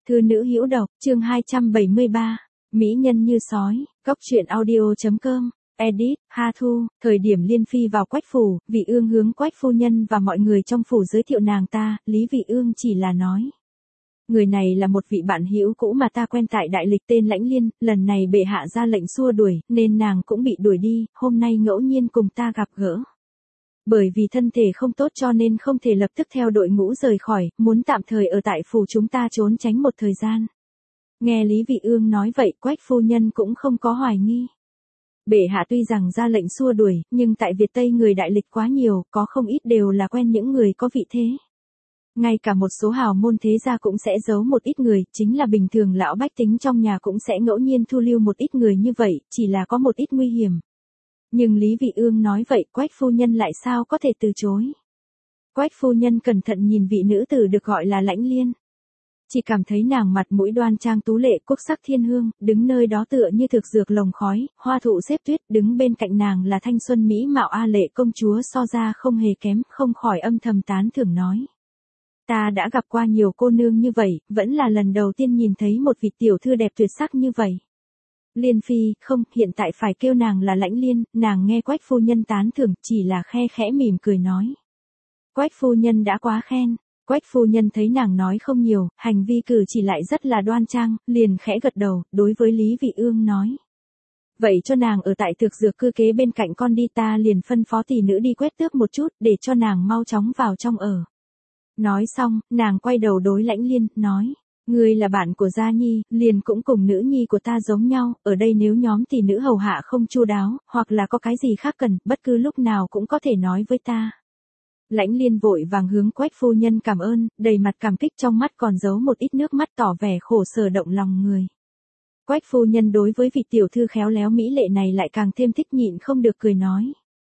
Thư nữ hữu độc, chương 273. Mỹ nhân như sói, Cốc truyện audio.com. Edit, Ha Thu. Thời điểm Liên Phi vào Quách phủ, Vị Ương hướng Quách phu nhân và mọi người trong phủ giới thiệu nàng ta, Lý Vị Ương chỉ là nói. Người này là một vị bạn hữu cũ mà ta quen tại đại lịch tên Lãnh Liên, lần này bệ hạ ra lệnh xua đuổi, nên nàng cũng bị đuổi đi, hôm nay ngẫu nhiên cùng ta gặp gỡ. Bởi vì thân thể không tốt cho nên không thể lập tức theo đội ngũ rời khỏi, muốn tạm thời ở tại phủ chúng ta trốn tránh một thời gian. Nghe Lý Vị Ương nói vậy, Quách phu nhân cũng không có hoài nghi. Bệ hạ tuy rằng ra lệnh xua đuổi, nhưng tại Việt Tây người đại lịch quá nhiều, có không ít đều là quen những người có vị thế. Ngay cả một số hào môn thế gia cũng sẽ giấu một ít người, chính là bình thường lão bách tính trong nhà cũng sẽ ngẫu nhiên thu lưu một ít người như vậy, chỉ là có một ít nguy hiểm. Nhưng Lý Vị Ương nói vậy, Quách phu nhân lại sao có thể từ chối. Quách phu nhân cẩn thận nhìn vị nữ tử được gọi là Lãnh Liên. Chỉ cảm thấy nàng mặt mũi đoan trang tú lệ, quốc sắc thiên hương, đứng nơi đó tựa như thực dược lồng khói, hoa thụ xếp tuyết, đứng bên cạnh nàng là thanh xuân mỹ mạo A Lệ công chúa so ra không hề kém, không khỏi âm thầm tán thưởng nói. Ta đã gặp qua nhiều cô nương như vậy, vẫn là lần đầu tiên nhìn thấy một vị tiểu thư đẹp tuyệt sắc như vậy. Liên Phi, không, hiện tại phải kêu nàng là Lãnh Liên, nàng nghe Quách phu nhân tán thưởng, chỉ là khe khẽ mỉm cười nói. Quách phu nhân đã quá khen. Quách phu nhân thấy nàng nói không nhiều, hành vi cử chỉ lại rất là đoan trang, liền khẽ gật đầu, đối với Lý Vị Ương nói. Vậy cho nàng ở tại thực dược cư kế bên cạnh con đi, ta liền phân phó tỷ nữ đi quét tước một chút, để cho nàng mau chóng vào trong ở. Nói xong, nàng quay đầu đối Lãnh Liên, nói. Ngươi là bạn của Gia Nhi, liền cũng cùng nữ nhi của ta giống nhau, ở đây nếu nhóm tỷ nữ hầu hạ không chu đáo, hoặc là có cái gì khác cần, bất cứ lúc nào cũng có thể nói với ta. Lãnh Liên vội vàng hướng Quách phu nhân cảm ơn, đầy mặt cảm kích, trong mắt còn giấu một ít nước mắt, tỏ vẻ khổ sở động lòng người. Quách phu nhân đối với vị tiểu thư khéo léo mỹ lệ này lại càng thêm thích, nhịn không được cười nói.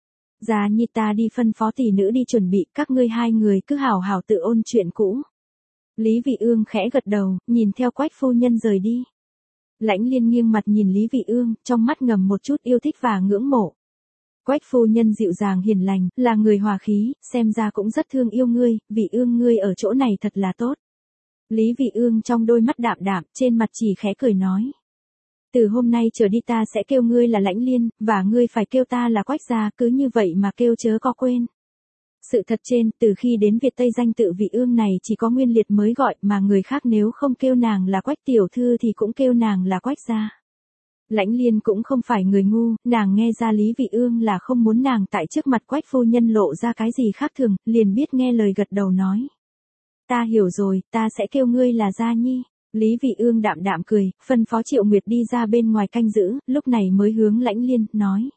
Gia Nhi ta đi phân phó tỷ nữ đi chuẩn bị, các ngươi hai người cứ hảo hảo tự ôn chuyện cũ. Lý Vị Ương khẽ gật đầu, nhìn theo Quách phu nhân rời đi. Lãnh Liên nghiêng mặt nhìn Lý Vị Ương, trong mắt ngầm một chút yêu thích và ngưỡng mộ. Quách phu nhân dịu dàng hiền lành, là người hòa khí, xem ra cũng rất thương yêu ngươi, Vị Ương ngươi ở chỗ này thật là tốt. Lý Vị Ương trong đôi mắt đạm đạm, trên mặt chỉ khẽ cười nói. Từ hôm nay trở đi ta sẽ kêu ngươi là Lãnh Liên, và ngươi phải kêu ta là Quách gia, cứ như vậy mà kêu chớ có quên. Sự thật trên, từ khi đến Việt Tây danh tự Vị Ương này chỉ có Nguyên Liệt mới gọi, mà người khác nếu không kêu nàng là Quách tiểu thư thì cũng kêu nàng là Quách gia. Lãnh Liên cũng không phải người ngu, nàng nghe ra Lý Vị Ương là không muốn nàng tại trước mặt Quách phu nhân lộ ra cái gì khác thường, liền biết nghe lời gật đầu nói. Ta hiểu rồi, ta sẽ kêu ngươi là Gia Nhi. Lý Vị Ương đạm đạm cười, phân phó Triệu Nguyệt đi ra bên ngoài canh giữ, lúc này mới hướng Lãnh Liên, nói.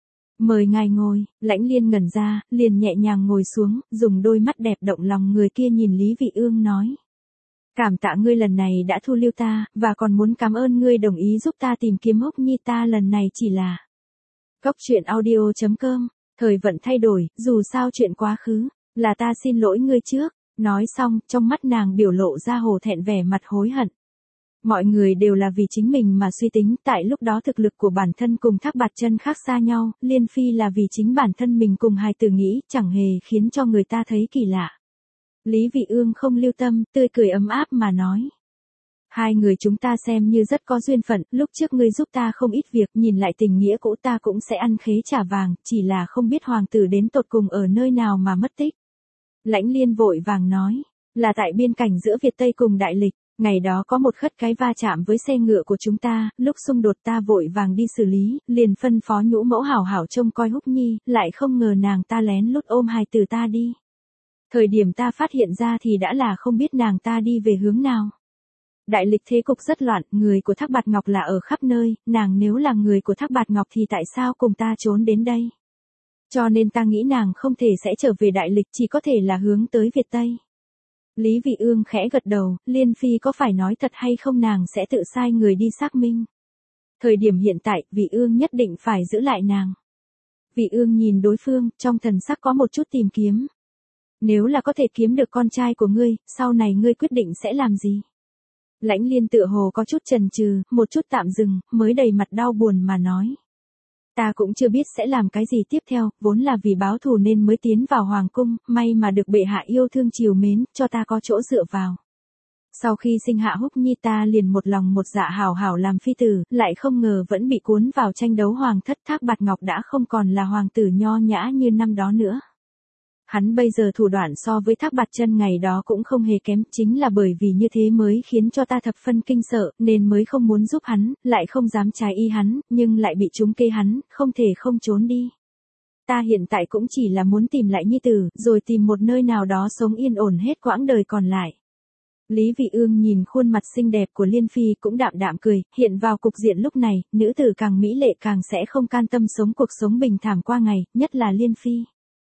Mời ngài ngồi. Lãnh Liên ngẩn ra, liền nhẹ nhàng ngồi xuống, dùng đôi mắt đẹp động lòng người kia nhìn Lý Vị Ương nói. Cảm tạ ngươi lần này đã thu lưu ta, và còn muốn cảm ơn ngươi đồng ý giúp ta tìm kiếm Húc Nhi, ta lần này chỉ là. Cốc truyện audio.com. Thời vận thay đổi, dù sao chuyện quá khứ, là ta xin lỗi ngươi trước. Nói xong, trong mắt nàng biểu lộ ra hổ thẹn, vẻ mặt hối hận. Mọi người đều là vì chính mình mà suy tính, tại lúc đó thực lực của bản thân cùng Thác Bạt Chân khác xa nhau, Liên Phi là vì chính bản thân mình cùng hài tử nghĩ, chẳng hề khiến cho người ta thấy kỳ lạ. Lý Vị Ương không lưu tâm, tươi cười ấm áp mà nói. Hai người chúng ta xem như rất có duyên phận, lúc trước ngươi giúp ta không ít việc, nhìn lại tình nghĩa cũ ta cũng sẽ ăn khế trả vàng, chỉ là không biết hoàng tử đến tột cùng ở nơi nào mà mất tích. Lãnh Liên vội vàng nói, là tại biên cảnh giữa Việt Tây cùng Đại Lịch, ngày đó có một khất cái va chạm với xe ngựa của chúng ta, lúc xung đột ta vội vàng đi xử lý, liền phân phó nhũ mẫu hảo hảo trông coi Húc Nhi, lại không ngờ nàng ta lén lút ôm hài tử ta đi. Thời điểm ta phát hiện ra thì đã là không biết nàng ta đi về hướng nào. Đại Lịch thế cục rất loạn, người của Thác Bạt Ngọc là ở khắp nơi, nàng nếu là người của Thác Bạt Ngọc thì tại sao cùng ta trốn đến đây? Cho nên ta nghĩ nàng không thể sẽ trở về Đại Lịch, chỉ có thể là hướng tới Việt Tây. Lý Vị Ương khẽ gật đầu, Liên Phi có phải nói thật hay không, nàng sẽ tự sai người đi xác minh. Thời điểm hiện tại, Vị Ương nhất định phải giữ lại nàng. Vị Ương nhìn đối phương, trong thần sắc có một chút tìm kiếm. Nếu là có thể kiếm được con trai của ngươi, sau này ngươi quyết định sẽ làm gì? Lãnh Liên tựa hồ có chút chần chừ, một chút tạm dừng, mới đầy mặt đau buồn mà nói. Ta cũng chưa biết sẽ làm cái gì tiếp theo, vốn là vì báo thù nên mới tiến vào hoàng cung, may mà được bệ hạ yêu thương chiều mến, cho ta có chỗ dựa vào. Sau khi sinh hạ Húc Nhi ta liền một lòng một dạ hảo hảo làm phi tử, lại không ngờ vẫn bị cuốn vào tranh đấu hoàng thất. Thác Bạt Ngọc đã không còn là hoàng tử nho nhã như năm đó nữa. Hắn bây giờ thủ đoạn so với Thác Bạt Chân ngày đó cũng không hề kém, chính là bởi vì như thế mới khiến cho ta thập phân kinh sợ, nên mới không muốn giúp hắn, lại không dám trái ý hắn, nhưng lại bị chúng kê hắn, không thể không trốn đi. Ta hiện tại cũng chỉ là muốn tìm lại nhi tử, rồi tìm một nơi nào đó sống yên ổn hết quãng đời còn lại. Lý Vị Ương nhìn khuôn mặt xinh đẹp của Liên Phi cũng đạm đạm cười, hiện vào cục diện lúc này, nữ tử càng mỹ lệ càng sẽ không can tâm sống cuộc sống bình thản qua ngày, nhất là Liên Phi.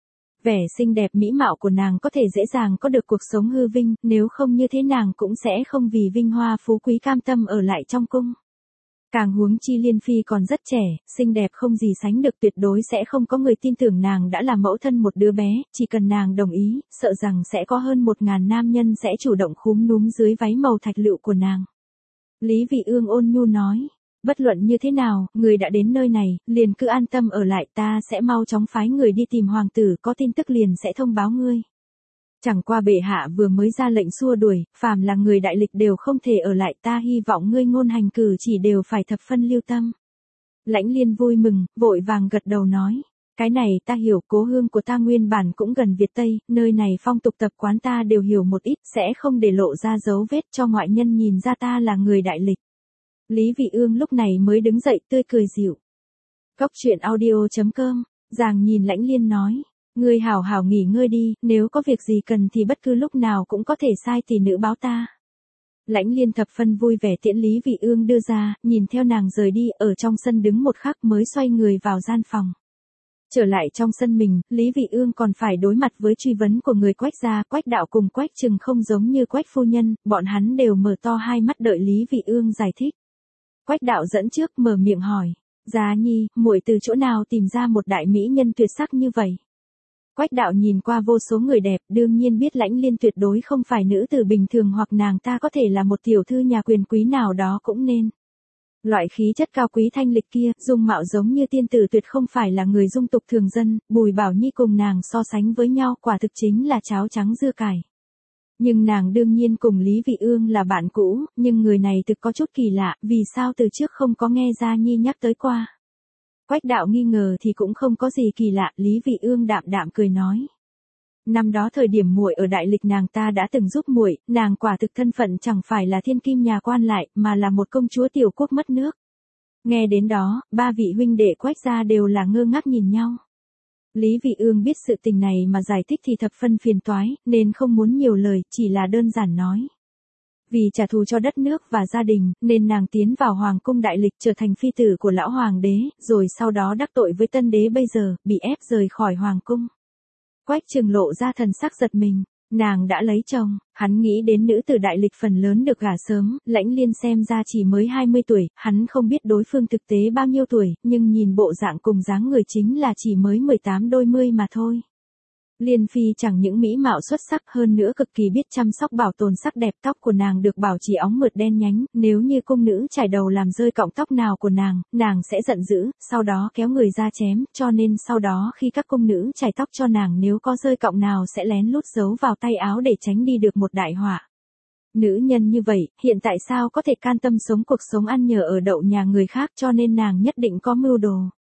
Vẻ xinh đẹp mỹ mạo của nàng có thể dễ dàng có được cuộc sống hư vinh, nếu không như thế nàng cũng sẽ không vì vinh hoa phú quý cam tâm ở lại trong cung. Càng huống chi Liên Phi còn rất trẻ, xinh đẹp không gì sánh được, tuyệt đối sẽ không có người tin tưởng nàng đã là mẫu thân một đứa bé, chỉ cần nàng đồng ý, sợ rằng sẽ có hơn 1000 nam nhân sẽ chủ động khúm núm dưới váy màu thạch lựu của nàng. Lý Vị Ương ôn nhu nói, bất luận như thế nào, người đã đến nơi này, liền cứ an tâm ở lại, ta sẽ mau chóng phái người đi tìm hoàng tử, có tin tức liền sẽ thông báo ngươi. Chẳng qua bệ hạ vừa mới ra lệnh xua đuổi, phàm là người đại lịch đều không thể ở lại, ta hy vọng ngươi ngôn hành cử chỉ đều phải thập phân lưu tâm. Lãnh Liên vui mừng, vội vàng gật đầu nói, cái này ta hiểu, cố hương của ta nguyên bản cũng gần Việt Tây, nơi này phong tục tập quán ta đều hiểu một ít, sẽ không để lộ ra dấu vết cho ngoại nhân nhìn ra ta là người đại lịch. Lý Vị Ương lúc này mới đứng dậy tươi cười dịu. Cốc truyện audio.com, Giàng nhìn Lãnh Liên nói, ngươi hảo hảo nghỉ ngơi đi, nếu có việc gì cần thì bất cứ lúc nào cũng có thể sai tỷ nữ báo ta. Lãnh Liên thập phân vui vẻ tiễn Lý Vị Ương đưa ra, nhìn theo nàng rời đi, ở trong sân đứng một khắc mới xoay người vào gian phòng. Trở lại trong sân mình, Lý Vị Ương còn phải đối mặt với truy vấn của người Quách gia. Quách đạo cùng Quách Trừng không giống như Quách phu nhân, bọn hắn đều mở to hai mắt đợi Lý Vị Ương giải thích. Quách đạo dẫn trước mở miệng hỏi, Giá Nhi, muội từ chỗ nào tìm ra một đại mỹ nhân tuyệt sắc như vậy? Quách đạo nhìn qua vô số người đẹp, đương nhiên biết Lãnh Liên tuyệt đối không phải nữ tử bình thường, hoặc nàng ta có thể là một tiểu thư nhà quyền quý nào đó cũng nên. Loại khí chất cao quý thanh lịch kia, dung mạo giống như tiên tử, tuyệt không phải là người dung tục thường dân. Bùi Bảo Nhi cùng nàng so sánh với nhau quả thực chính là cháo trắng dưa cải. Nhưng nàng đương nhiên cùng Lý Vị Ương là bạn cũ, nhưng người này thực có chút kỳ lạ, vì sao từ trước không có nghe Gia Nhi nhắc tới qua. Quách đạo nghi ngờ thì cũng không có gì kỳ lạ, Lý Vị Ương đạm đạm cười nói. Năm đó thời điểm muội ở đại lịch nàng ta đã từng giúp muội, nàng quả thực thân phận chẳng phải là thiên kim nhà quan lại, mà là một công chúa tiểu quốc mất nước. Nghe đến đó, ba vị huynh đệ Quách gia đều là ngơ ngác nhìn nhau. Lý Vị Ương biết sự tình này mà giải thích thì thập phân phiền toái, nên không muốn nhiều lời, chỉ là đơn giản nói. Vì trả thù cho đất nước và gia đình, nên nàng tiến vào hoàng cung đại lịch trở thành phi tử của lão hoàng đế, rồi sau đó đắc tội với tân đế bây giờ, bị ép rời khỏi hoàng cung. Quách Trừng lộ ra thần sắc giật mình, nàng đã lấy chồng, hắn nghĩ đến nữ tử đại lịch phần lớn được gả sớm, Lãnh Liên xem ra chỉ mới 20 tuổi, hắn không biết đối phương thực tế bao nhiêu tuổi, nhưng nhìn bộ dạng cùng dáng người chính là chỉ mới 18 đôi mươi mà thôi. Liên Phi chẳng những mỹ mạo xuất sắc, hơn nữa cực kỳ biết chăm sóc bảo tồn sắc đẹp, tóc của nàng được bảo trì óng mượt đen nhánh, nếu như cung nữ chải đầu làm rơi cọng tóc nào của nàng sẽ giận dữ, sau đó kéo người ra chém, cho nên sau đó khi các cung nữ chải tóc cho nàng nếu có rơi cọng nào sẽ lén lút giấu vào tay áo để tránh đi được một đại họa. Nữ nhân như vậy, hiện tại sao có thể can tâm sống cuộc sống ăn nhờ ở đậu nhà người khác, cho nên nàng nhất định có mưu đồ.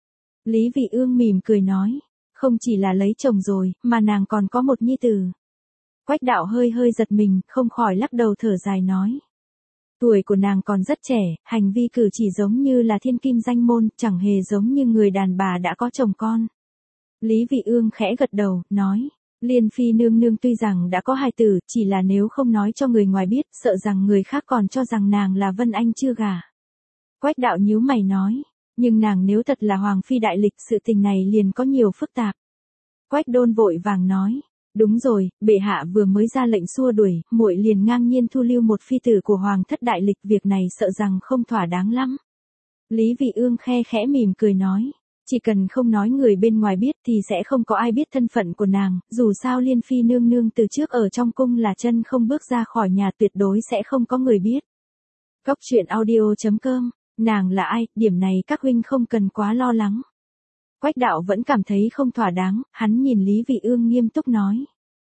Lý Vị Ương mỉm cười nói. Không chỉ là lấy chồng rồi, mà nàng còn có một nhi tử. Quách đạo hơi giật mình, không khỏi lắc đầu thở dài nói. Tuổi của nàng còn rất trẻ, hành vi cử chỉ giống như là thiên kim danh môn, chẳng hề giống như người đàn bà đã có chồng con. Lý Vị Ương khẽ gật đầu, nói. Liên Phi nương nương tuy rằng đã có hài tử, chỉ là nếu không nói cho người ngoài biết, sợ rằng người khác còn cho rằng nàng là Vân Anh chưa gả. Quách đạo nhíu mày nói. Nhưng nàng nếu thật là hoàng phi đại lịch, sự tình này liền có nhiều phức tạp. Quách Đôn vội vàng nói, đúng rồi, bệ hạ vừa mới ra lệnh xua đuổi, muội liền ngang nhiên thu lưu một phi tử của hoàng thất đại lịch, việc này sợ rằng không thỏa đáng lắm. Lý Vị Ương khẽ mỉm cười nói, chỉ cần không nói người bên ngoài biết thì sẽ không có ai biết thân phận của nàng, dù sao Liên Phi nương nương từ trước ở trong cung là chân không bước ra khỏi nhà, tuyệt đối sẽ không có người biết. Cốc truyện audio.com, nàng là ai, điểm này các huynh không cần quá lo lắng. Quách đạo vẫn cảm thấy không thỏa đáng, hắn nhìn Lý Vị Ương nghiêm túc nói.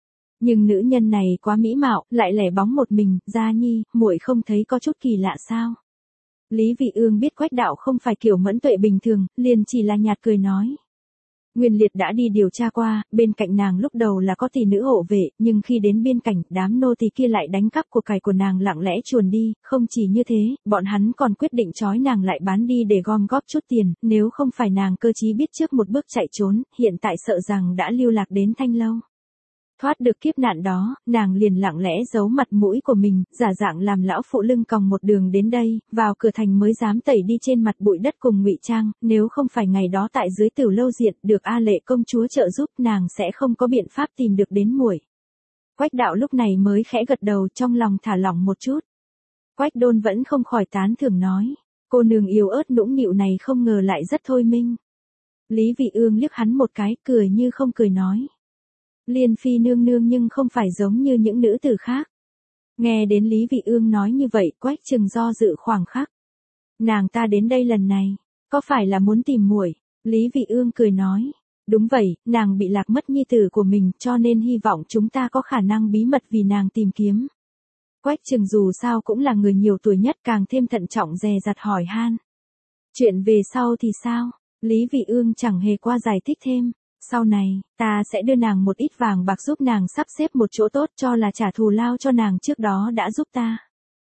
Nhưng nữ nhân này quá mỹ mạo, lại lẻ bóng một mình, Gia Nhi, muội không thấy có chút kỳ lạ sao? Lý Vị Ương biết Quách đạo không phải kiểu mẫn tuệ bình thường, liền chỉ là nhạt cười nói. Nguyên Liệt đã đi điều tra qua, bên cạnh nàng lúc đầu là có tỷ nữ hộ vệ, nhưng khi đến biên cảnh, đám nô tỳ kia lại đánh cắp của cải của nàng lặng lẽ chuồn đi, không chỉ như thế, bọn hắn còn quyết định trói nàng lại bán đi để gom góp chút tiền, nếu không phải nàng cơ trí biết trước một bước chạy trốn, hiện tại sợ rằng đã lưu lạc đến Thanh Lâu. Thoát được kiếp nạn đó, nàng liền lặng lẽ giấu mặt mũi của mình, giả dạng làm lão phụ lưng còng một đường đến đây, vào cửa thành mới dám tẩy đi trên mặt bụi đất cùng ngụy trang, nếu không phải ngày đó tại dưới Tử Lâu diện được A Lệ công chúa trợ giúp, nàng sẽ không có biện pháp tìm được đến muội. Quách đạo lúc này mới khẽ gật đầu, trong lòng thả lỏng một chút. Quách Đôn vẫn không khỏi tán thưởng nói, cô nương yếu ớt nũng nịu này không ngờ lại rất thôi minh. Lý Vị Ương liếc hắn một cái, cười như không cười nói. Liên Phi nương nương nhưng không phải giống như những nữ tử khác. Nghe đến Lý Vị Ương nói như vậy, Quách Trừng do dự khoảng khắc. Nàng ta đến đây lần này, có phải là muốn tìm muội? Lý Vị Ương cười nói. Đúng vậy, nàng bị lạc mất nhi tử của mình, cho nên hy vọng chúng ta có khả năng bí mật vì nàng tìm kiếm. Quách Trừng dù sao cũng là người nhiều tuổi nhất, càng thêm thận trọng dè dặt hỏi han. Chuyện về sau thì sao? Lý Vị Ương chẳng hề qua giải thích thêm. Sau này, ta sẽ đưa nàng một ít vàng bạc giúp nàng sắp xếp một chỗ tốt, cho là trả thù lao cho nàng trước đó đã giúp ta.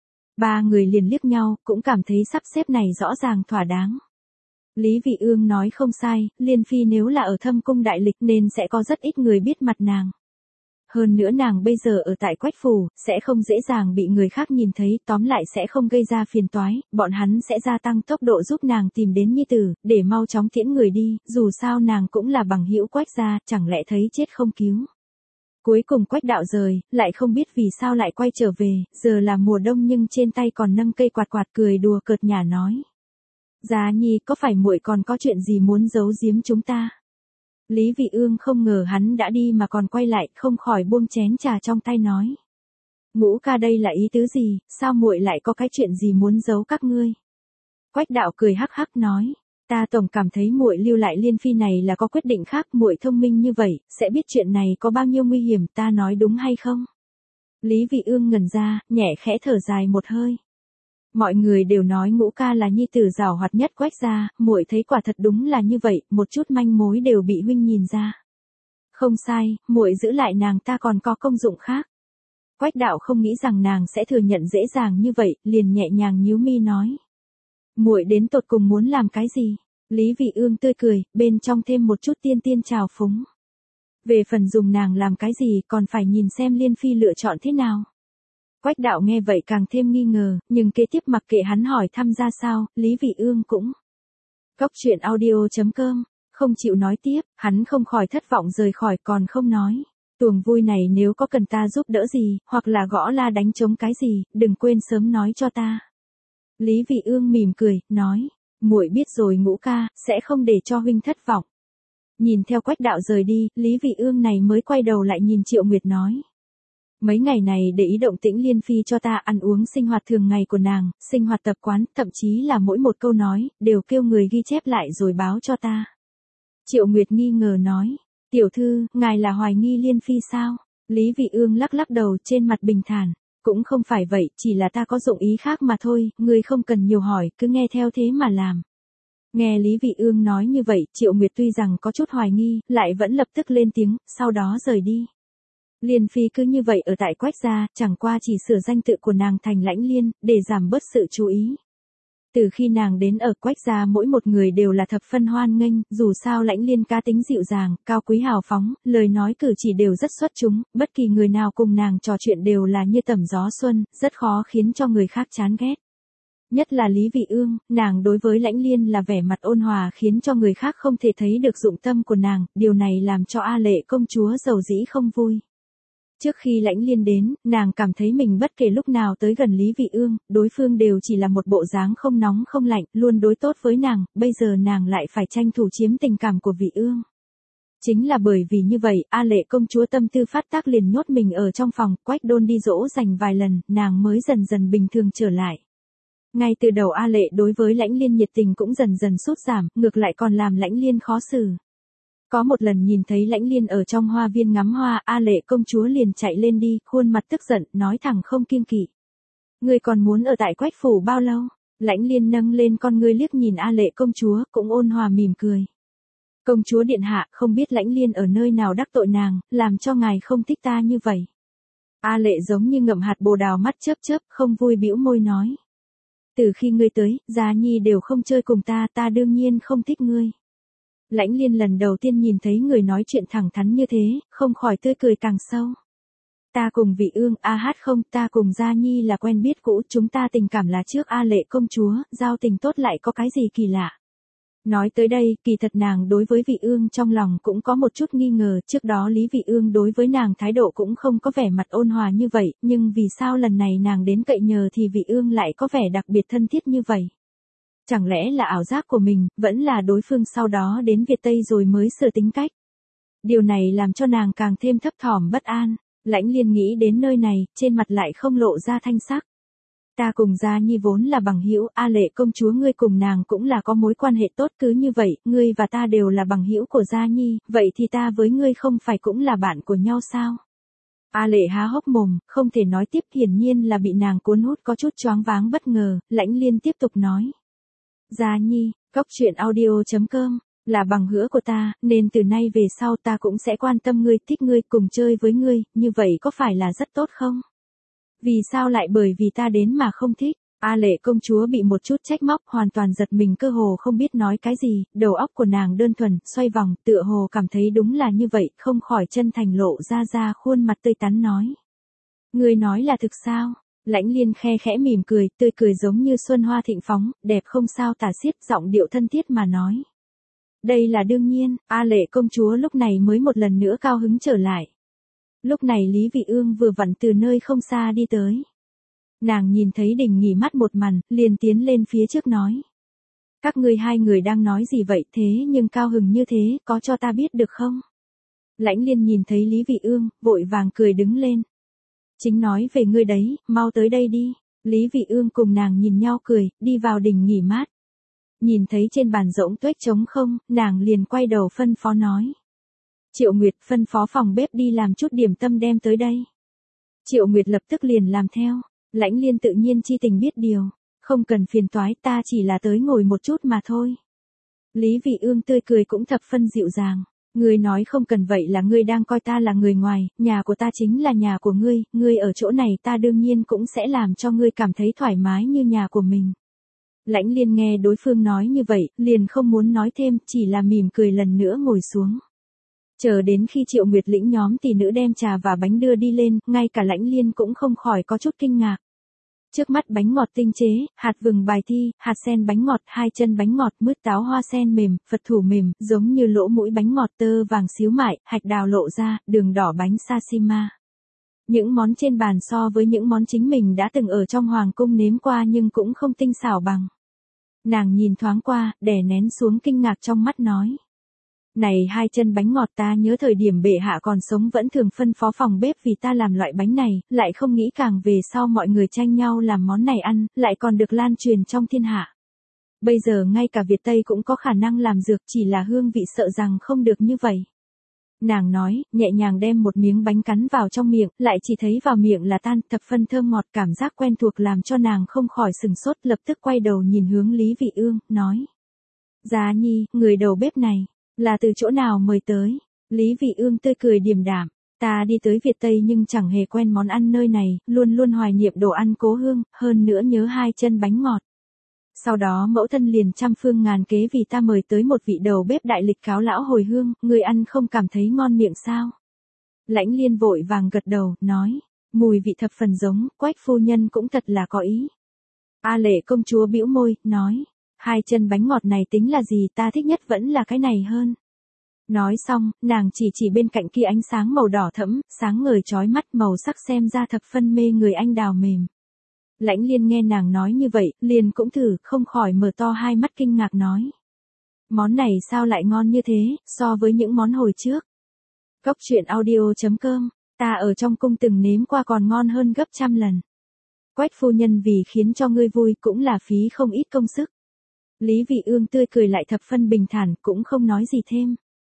Ba người liền liếc nhau, cũng cảm thấy sắp xếp này rõ ràng thỏa đáng. Lý Vị Ương nói không sai, Liên Phi nếu là ở Thâm Cung đại lịch nên sẽ có rất ít người biết mặt nàng. Hơn nữa nàng bây giờ ở tại Quách Phủ, sẽ không dễ dàng bị người khác nhìn thấy, tóm lại sẽ không gây ra phiền toái, bọn hắn sẽ gia tăng tốc độ giúp nàng tìm đến nhi tử, để mau chóng tiễn người đi, dù sao nàng cũng là bằng hữu Quách gia, chẳng lẽ thấy chết không cứu. Cuối cùng Quách đạo rời, lại không biết vì sao lại quay trở về, giờ là mùa đông nhưng trên tay còn nâng cây quạt quạt cười đùa cợt nhả nói. Gia Nhi, có phải muội còn có chuyện gì muốn giấu giếm chúng ta? Lý Vị Ương không ngờ hắn đã đi mà còn quay lại, không khỏi buông chén trà trong tay nói. Ngũ ca đây là ý tứ gì, sao muội lại có cái chuyện gì muốn giấu các ngươi? Quách đạo cười hắc hắc nói, ta tổng cảm thấy muội lưu lại Liên Phi này là có quyết định khác, muội thông minh như vậy, sẽ biết chuyện này có bao nhiêu nguy hiểm, ta nói đúng hay không? Lý Vị Ương ngẩn ra, nhẹ khẽ thở dài một hơi. Mọi người đều nói Ngũ ca là nhi tử giàu hoạt nhất Quách gia, muội thấy quả thật đúng là như vậy, một chút manh mối đều bị huynh nhìn ra. Không sai, muội giữ lại nàng ta còn có công dụng khác. Quách đạo không nghĩ rằng nàng sẽ thừa nhận dễ dàng như vậy, liền nhẹ nhàng nhíu mi nói. Muội đến tột cùng muốn làm cái gì? Lý Vị Ương tươi cười, bên trong thêm một chút tiên tiên trào phúng. Về phần dùng nàng làm cái gì còn phải nhìn xem Liên Phi lựa chọn thế nào. Quách đạo nghe vậy càng thêm nghi ngờ, nhưng kế tiếp mặc kệ hắn hỏi thăm ra sao, Lý Vị Ương cũng. Cốc truyện audio.com, không chịu nói tiếp, hắn không khỏi thất vọng rời khỏi còn không nói. Tuồng vui này nếu có cần ta giúp đỡ gì, hoặc là gõ la đánh trống cái gì, đừng quên sớm nói cho ta. Lý Vị Ương mỉm cười, nói, muội biết rồi Ngũ ca, sẽ không để cho huynh thất vọng. Nhìn theo Quách đạo rời đi, Lý Vị Ương này mới quay đầu lại nhìn Triệu Nguyệt nói. Mấy ngày này để ý động tĩnh Liên Phi cho ta ăn uống sinh hoạt thường ngày của nàng, sinh hoạt tập quán, thậm chí là mỗi một câu nói, đều kêu người ghi chép lại rồi báo cho ta. Triệu Nguyệt nghi ngờ nói, tiểu thư, ngài là hoài nghi Liên Phi sao? Lý Vị Ương lắc lắc đầu trên mặt bình thản, cũng không phải vậy, chỉ là ta có dụng ý khác mà thôi, ngươi không cần nhiều hỏi, cứ nghe theo thế mà làm. Nghe Lý Vị Ương nói như vậy, Triệu Nguyệt tuy rằng có chút hoài nghi, lại vẫn lập tức lên tiếng, sau đó rời đi. Liên Phi cứ như vậy ở tại Quách gia, chẳng qua chỉ sửa danh tự của nàng thành Lãnh Liên, để giảm bớt sự chú ý. Từ khi nàng đến ở Quách gia mỗi một người đều là thập phân hoan nghênh, dù sao Lãnh Liên cá tính dịu dàng, cao quý hào phóng, lời nói cử chỉ đều rất xuất chúng, bất kỳ người nào cùng nàng trò chuyện đều là như tầm gió xuân, rất khó khiến cho người khác chán ghét. Nhất là Lý Vị Ương, nàng đối với Lãnh Liên là vẻ mặt ôn hòa khiến cho người khác không thể thấy được dụng tâm của nàng, điều này làm cho A Lệ công chúa giàu dĩ không vui. Trước khi Lãnh Liên đến, nàng cảm thấy mình bất kể lúc nào tới gần Lý Vị Ương, đối phương đều chỉ là một bộ dáng không nóng không lạnh, luôn đối tốt với nàng, bây giờ nàng lại phải tranh thủ chiếm tình cảm của Vị Ương. Chính là bởi vì như vậy, A Lệ công chúa tâm tư phát tác liền nhốt mình ở trong phòng, Quách Đôn đi dỗ dành vài lần, nàng mới dần dần bình thường trở lại. Ngay từ đầu A Lệ đối với Lãnh Liên nhiệt tình cũng dần dần sút giảm, ngược lại còn làm Lãnh Liên khó xử. Có một lần nhìn thấy Lãnh Liên ở trong hoa viên ngắm hoa, A Lệ công chúa liền chạy lên đi, khuôn mặt tức giận, nói thẳng không kiêng kỵ. Ngươi còn muốn ở tại Quách phủ bao lâu? Lãnh Liên nâng lên con ngươi liếc nhìn A Lệ công chúa, cũng ôn hòa mỉm cười. Công chúa điện hạ, không biết Lãnh Liên ở nơi nào đắc tội nàng, làm cho ngài không thích ta như vậy. A Lệ giống như ngậm hạt bồ đào, mắt chớp chớp, không vui bĩu môi nói. Từ khi ngươi tới, Gia Nhi đều không chơi cùng ta, ta đương nhiên không thích ngươi. Lãnh Liên lần đầu tiên nhìn thấy người nói chuyện thẳng thắn như thế, không khỏi tươi cười càng sâu. Ta cùng Vị Ương, không, ta cùng Gia Nhi là quen biết cũ, chúng ta tình cảm là trước A Lệ công chúa, giao tình tốt lại có cái gì kỳ lạ. Nói tới đây, kỳ thật nàng đối với Vị Ương trong lòng cũng có một chút nghi ngờ, trước đó Lý Vị Ương đối với nàng thái độ cũng không có vẻ mặt ôn hòa như vậy, nhưng vì sao lần này nàng đến cậy nhờ thì Vị Ương lại có vẻ đặc biệt thân thiết như vậy? Chẳng lẽ là ảo giác của mình, vẫn là đối phương sau đó đến Việt Tây rồi mới sửa tính cách? Điều này làm cho nàng càng thêm thấp thỏm bất an. Lãnh Liên nghĩ đến nơi này, trên mặt lại không lộ ra thanh sắc. Ta cùng Gia Nhi vốn là bằng hữu, A Lệ công chúa ngươi cùng nàng cũng là có mối quan hệ tốt, cứ như vậy, ngươi và ta đều là bằng hữu của Gia Nhi, vậy thì ta với ngươi không phải cũng là bạn của nhau sao? A Lệ há hốc mồm, không thể nói tiếp, hiển nhiên là bị nàng cuốn hút có chút choáng váng bất ngờ. Lãnh Liên tiếp tục nói. Gia Nhi, coctruyện.audio.com là bằng hữu của ta, nên từ nay về sau ta cũng sẽ quan tâm ngươi, thích ngươi, cùng chơi với ngươi, như vậy có phải là rất tốt không? Vì sao lại bởi vì ta đến mà không thích? A Lệ công chúa bị một chút trách móc, hoàn toàn giật mình, cơ hồ không biết nói cái gì, đầu óc của nàng đơn thuần, xoay vòng, tựa hồ cảm thấy đúng là như vậy, không khỏi chân thành lộ ra khuôn mặt tươi tắn nói. Ngươi nói là thực sao? Lãnh Liên khe khẽ mỉm cười, tươi cười giống như xuân hoa thịnh phóng, đẹp không sao tả xiết, giọng điệu thân thiết mà nói. Đây là đương nhiên, A Lệ công chúa lúc này mới một lần nữa cao hứng trở lại. Lúc này Lý Vị Ương vừa vặn từ nơi không xa đi tới. Nàng nhìn thấy Đình Nghỉ mắt một màn, liền tiến lên phía trước nói. Các ngươi hai người đang nói gì vậy, thế nhưng cao hứng như thế, có cho ta biết được không? Lãnh Liên nhìn thấy Lý Vị Ương, vội vàng cười đứng lên. Chính nói về ngươi đấy, mau tới đây đi. Lý Vị Ương cùng nàng nhìn nhau cười, đi vào Đình Nghỉ mát. Nhìn thấy trên bàn rỗng tuếch trống không, nàng liền quay đầu phân phó nói. Triệu Nguyệt, phân phó phòng bếp đi làm chút điểm tâm đem tới đây. Triệu Nguyệt lập tức liền làm theo. Lãnh Liên tự nhiên chi tình biết điều. Không cần phiền toái, ta chỉ là tới ngồi một chút mà thôi. Lý Vị Ương tươi cười cũng thập phân dịu dàng. Ngươi nói không cần vậy là ngươi đang coi ta là người ngoài, nhà của ta chính là nhà của ngươi ở chỗ này ta đương nhiên cũng sẽ làm cho ngươi cảm thấy thoải mái như nhà của mình. Lãnh Liên nghe đối phương nói như vậy, liền không muốn nói thêm, chỉ là mỉm cười lần nữa ngồi xuống. Chờ đến khi Triệu Nguyệt lĩnh nhóm tỷ nữ đem trà và bánh đưa đi lên, ngay cả Lãnh Liên cũng không khỏi có chút kinh ngạc. Trước mắt bánh ngọt tinh chế, hạt vừng bài thi, hạt sen bánh ngọt, hai chân bánh ngọt, mứt táo hoa sen mềm, Phật thủ mềm, giống như lỗ mũi bánh ngọt, tơ vàng xíu mại, hạch đào lộ ra, đường đỏ bánh sashima. Những món trên bàn so với những món chính mình đã từng ở trong hoàng cung nếm qua nhưng cũng không tinh xảo bằng. Nàng nhìn thoáng qua, đè nén xuống kinh ngạc trong mắt nói. Này hai chân bánh ngọt, ta nhớ thời điểm bệ hạ còn sống vẫn thường phân phó phòng bếp vì ta làm loại bánh này, lại không nghĩ càng về sau mọi người tranh nhau làm món này ăn, lại còn được lan truyền trong thiên hạ. Bây giờ ngay cả Việt Tây cũng có khả năng làm dược, chỉ là hương vị sợ rằng không được như vậy. Nàng nói, nhẹ nhàng đem một miếng bánh cắn vào trong miệng, lại chỉ thấy vào miệng là tan, thập phân thơm ngọt, cảm giác quen thuộc làm cho nàng không khỏi sừng sốt, lập tức quay đầu nhìn hướng Lý Vị Ương, nói. Gia Nhi, người đầu bếp này, là từ chỗ nào mời tới? Lý Vị Ương tươi cười điềm đạm, ta đi tới Việt Tây nhưng chẳng hề quen món ăn nơi này, luôn luôn hoài niệm đồ ăn cố hương, hơn nữa nhớ hai chân bánh ngọt. Sau đó mẫu thân liền trăm phương ngàn kế vì ta mời tới một vị đầu bếp đại lịch cáo lão hồi hương, người ăn không cảm thấy ngon miệng sao? Lãnh Liên vội vàng gật đầu, nói, mùi vị thập phần giống, Quách phu nhân cũng thật là có ý. A Lệ công chúa bĩu môi, nói, hai chân bánh ngọt này tính là gì, ta thích nhất vẫn là cái này hơn. Nói xong, nàng chỉ bên cạnh kia ánh sáng màu đỏ thẫm, sáng ngời chói mắt, màu sắc xem ra thập phân mê người, anh đào mềm. Lãnh Liên nghe nàng nói như vậy, liền cũng thử, không khỏi mở to hai mắt kinh ngạc nói. Món này sao lại ngon như thế, so với những món hồi trước. Coctruyện.audio.com, ta ở trong cung từng nếm qua còn ngon hơn gấp trăm lần. Quách phu nhân vì khiến cho ngươi vui cũng là phí không ít công sức. Lý Vị Ương tươi cười lại thập phân bình thản, cũng không nói gì thêm.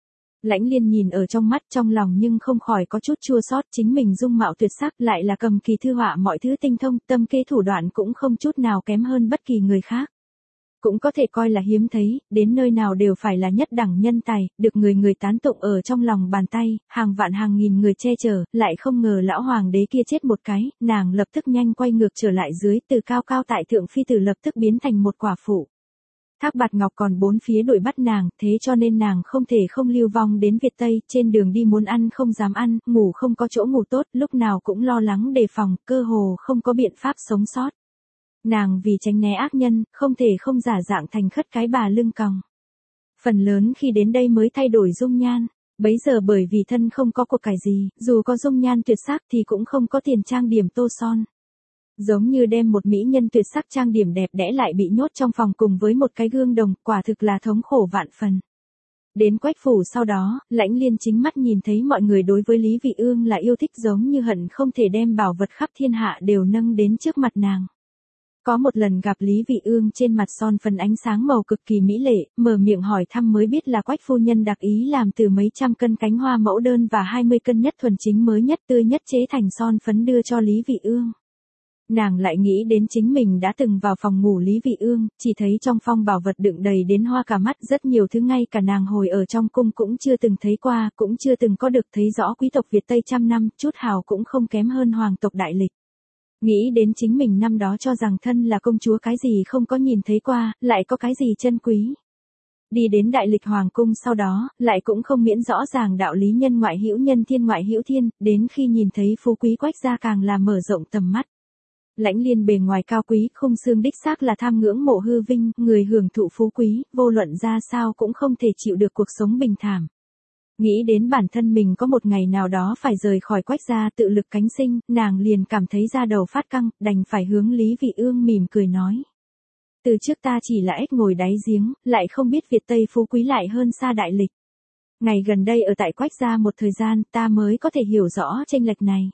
Lãnh Liên nhìn ở trong mắt trong lòng nhưng không khỏi có chút chua xót, chính mình dung mạo tuyệt sắc lại là cầm kỳ thư họa mọi thứ tinh thông, tâm kế thủ đoạn cũng không chút nào kém hơn bất kỳ người khác. Cũng có thể coi là hiếm thấy, đến nơi nào đều phải là nhất đẳng nhân tài, được người người tán tụng ở trong lòng bàn tay, hàng vạn hàng nghìn người che chở, lại không ngờ lão hoàng đế kia chết một cái, nàng lập tức nhanh quay ngược trở lại dưới, từ cao cao tại thượng phi tử lập tức biến thành một quả phụ. Thác Bạt Ngọc còn bốn phía đuổi bắt nàng, thế cho nên nàng không thể không lưu vong đến Việt Tây, trên đường đi muốn ăn không dám ăn, ngủ không có chỗ ngủ tốt, lúc nào cũng lo lắng đề phòng, cơ hồ không có biện pháp sống sót. Nàng vì tránh né ác nhân, không thể không giả dạng thành khất cái bà lưng còng. Phần lớn khi đến đây mới thay đổi dung nhan, bấy giờ bởi vì thân không có của cải gì, dù có dung nhan tuyệt sắc thì cũng không có tiền trang điểm tô son. Giống như đem một mỹ nhân tuyệt sắc trang điểm đẹp đẽ lại bị nhốt trong phòng cùng với một cái gương đồng, quả thực là thống khổ vạn phần. Đến Quách phủ sau đó, Lãnh Liên chính mắt nhìn thấy mọi người đối với Lý Vị Ương là yêu thích giống như hận không thể đem bảo vật khắp thiên hạ đều nâng đến trước mặt nàng. Có một lần gặp Lý Vị Ương trên mặt son phấn ánh sáng màu cực kỳ mỹ lệ, mở miệng hỏi thăm mới biết là Quách phu nhân đặc ý làm từ mấy trăm cân cánh hoa mẫu đơn và 20 cân nhất thuần chính mới nhất tươi nhất chế thành son phấn đưa cho Lý Vị Ương. Nàng lại nghĩ đến chính mình đã từng vào phòng ngủ Lý Vị Ương, chỉ thấy trong phong bảo vật đựng đầy đến hoa cả mắt, rất nhiều thứ ngay cả nàng hồi ở trong cung cũng chưa từng thấy qua, cũng chưa từng có được thấy rõ quý tộc Việt Tây trăm năm, chút hào cũng không kém hơn hoàng tộc đại lịch. Nghĩ đến chính mình năm đó cho rằng thân là công chúa cái gì không có nhìn thấy qua, lại có cái gì chân quý. Đi đến đại lịch hoàng cung sau đó, lại cũng không miễn rõ ràng đạo lý nhân ngoại hữu nhân thiên ngoại hữu thiên, đến khi nhìn thấy phú quý Quách gia càng là mở rộng tầm mắt. Lãnh Liên bề ngoài cao quý, khung xương đích xác là tham ngưỡng mộ hư vinh, người hưởng thụ phú quý, vô luận ra sao cũng không thể chịu được cuộc sống bình thản. Nghĩ đến bản thân mình có một ngày nào đó phải rời khỏi Quách gia tự lực cánh sinh, nàng liền cảm thấy da đầu phát căng, đành phải hướng Lý Vị Ương mỉm cười nói. Từ trước ta chỉ là ếch ngồi đáy giếng, lại không biết Việt Tây phú quý lại hơn xa đại lịch. Ngày gần đây ở tại Quách gia một thời gian ta mới có thể hiểu rõ chênh lệch này.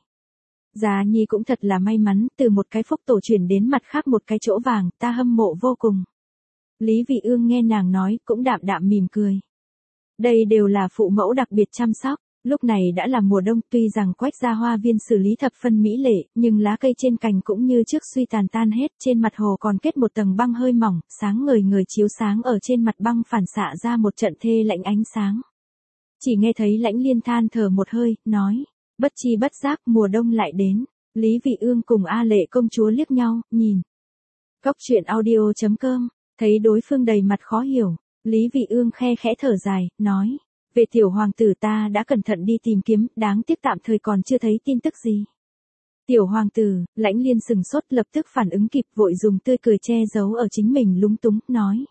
Gia Nhi cũng thật là may mắn, từ một cái phúc tổ chuyển đến mặt khác một cái chỗ vàng, ta hâm mộ vô cùng. Lý Vị Ương nghe nàng nói, cũng đạm đạm mỉm cười. Đây đều là phụ mẫu đặc biệt chăm sóc, lúc này đã là mùa đông, tuy rằng Quách gia hoa viên xử lý thập phân mỹ lệ, nhưng lá cây trên cành cũng như trước suy tàn tan hết, trên mặt hồ còn kết một tầng băng hơi mỏng, sáng ngời ngời chiếu sáng ở trên mặt băng phản xạ ra một trận thê lạnh ánh sáng. Chỉ nghe thấy Lãnh Liên than thở một hơi, nói. Bất chi bất giác mùa đông lại đến, Lý Vị Ương cùng A Lệ công chúa liếc nhau, nhìn. Cốc truyện audio.com, thấy đối phương đầy mặt khó hiểu, Lý Vị Ương khe khẽ thở dài, nói. Về tiểu hoàng tử ta đã cẩn thận đi tìm kiếm, đáng tiếc tạm thời còn chưa thấy tin tức gì. Tiểu hoàng tử, Lãnh Liên sừng sốt lập tức phản ứng kịp vội dùng tươi cười che giấu ở chính mình lúng túng, nói.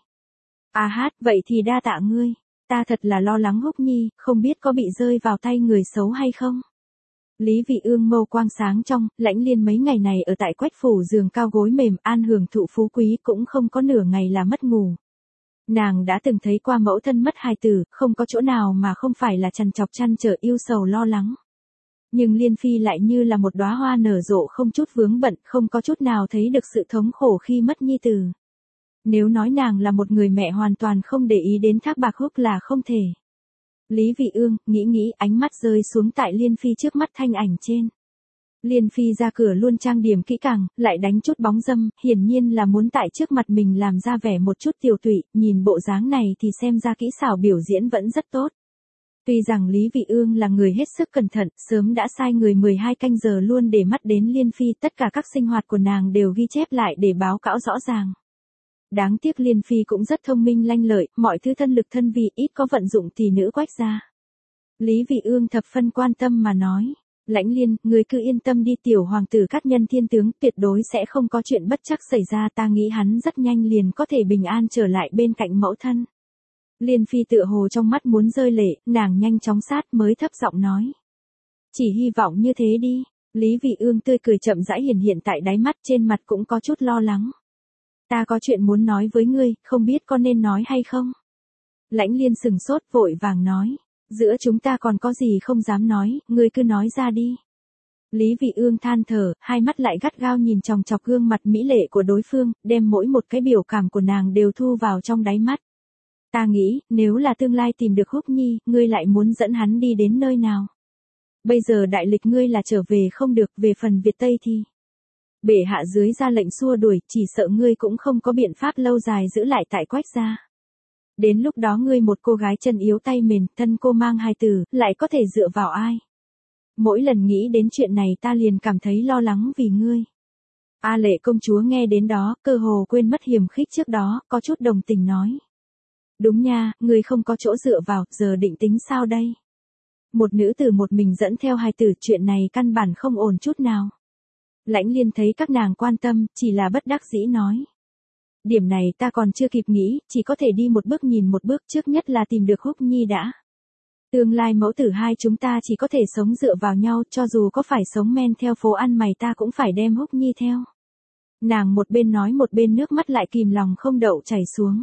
À hát, vậy thì đa tạ ngươi, ta thật là lo lắng Húc Nhi, không biết có bị rơi vào tay người xấu hay không. Lý Vị Ương mâu quang sáng trong, Lãnh Liên mấy ngày này ở tại Quách phủ giường cao gối mềm an hưởng thụ phú quý cũng không có nửa ngày là mất ngủ. Nàng đã từng thấy qua mẫu thân mất hài tử, không có chỗ nào mà không phải là trằn trọc trăn trở yêu sầu lo lắng. Nhưng Liên Phi lại như là một đóa hoa nở rộ không chút vướng bận, không có chút nào thấy được sự thống khổ khi mất nhi tử. Nếu nói nàng là một người mẹ hoàn toàn không để ý đến Thác Bạc Húc là không thể. Lý Vị Ương, nghĩ ánh mắt rơi xuống tại Liên Phi trước mắt thanh ảnh trên. Liên Phi ra cửa luôn trang điểm kỹ càng, lại đánh chút bóng râm, hiển nhiên là muốn tại trước mặt mình làm ra vẻ một chút tiểu tụy, nhìn bộ dáng này thì xem ra kỹ xảo biểu diễn vẫn rất tốt. Tuy rằng Lý Vị Ương là người hết sức cẩn thận, sớm đã sai người 12 canh giờ luôn để mắt đến Liên Phi, tất cả các sinh hoạt của nàng đều ghi chép lại để báo cáo rõ ràng. Đáng tiếc Liên Phi cũng rất thông minh lanh lợi, mọi thứ thân lực thân vì ít có vận dụng tỷ nữ Quách gia. Lý Vị Ương thập phân quan tâm mà nói, Lãnh Liên, người cứ yên tâm đi, tiểu hoàng tử Cát Nhân thiên tướng tuyệt đối sẽ không có chuyện bất trắc xảy ra, ta nghĩ hắn rất nhanh liền có thể bình an trở lại bên cạnh mẫu thân. Liên Phi tựa hồ trong mắt muốn rơi lệ, nàng nhanh chóng sát mới thấp giọng nói. Chỉ hy vọng như thế đi, Lý Vị Ương tươi cười chậm rãi hiện tại đáy mắt, trên mặt cũng có chút lo lắng. Ta có chuyện muốn nói với ngươi, không biết có nên nói hay không? Lãnh Liên sừng sốt vội vàng nói, giữa chúng ta còn có gì không dám nói, ngươi cứ nói ra đi. Lý Vị Ương than thở, hai mắt lại gắt gao nhìn chòng chọc gương mặt mỹ lệ của đối phương, đem mỗi một cái biểu cảm của nàng đều thu vào trong đáy mắt. Ta nghĩ, nếu là tương lai tìm được Húc Nhi, ngươi lại muốn dẫn hắn đi đến nơi nào? Bây giờ đại lịch ngươi là trở về không được, về phần Việt Tây thì. Bệ hạ dưới ra lệnh xua đuổi, chỉ sợ ngươi cũng không có biện pháp lâu dài giữ lại tại Quách gia. Đến lúc đó ngươi một cô gái chân yếu tay mềm, thân cô mang hài tử, lại có thể dựa vào ai? Mỗi lần nghĩ đến chuyện này ta liền cảm thấy lo lắng vì ngươi. A Lệ công chúa nghe đến đó, cơ hồ quên mất hiềm khích trước đó, có chút đồng tình nói. Đúng nha, ngươi không có chỗ dựa vào, giờ định tính sao đây? Một nữ tử một mình dẫn theo hài tử, chuyện này căn bản không ổn chút nào. Lãnh Liên thấy các nàng quan tâm, chỉ là bất đắc dĩ nói. Điểm này ta còn chưa kịp nghĩ, chỉ có thể đi một bước nhìn một bước, trước nhất là tìm được Húc Nhi đã. Tương lai mẫu tử hai chúng ta chỉ có thể sống dựa vào nhau, cho dù có phải sống men theo phố ăn mày ta cũng phải đem Húc Nhi theo. Nàng một bên nói một bên nước mắt lại kìm lòng không đậu chảy xuống.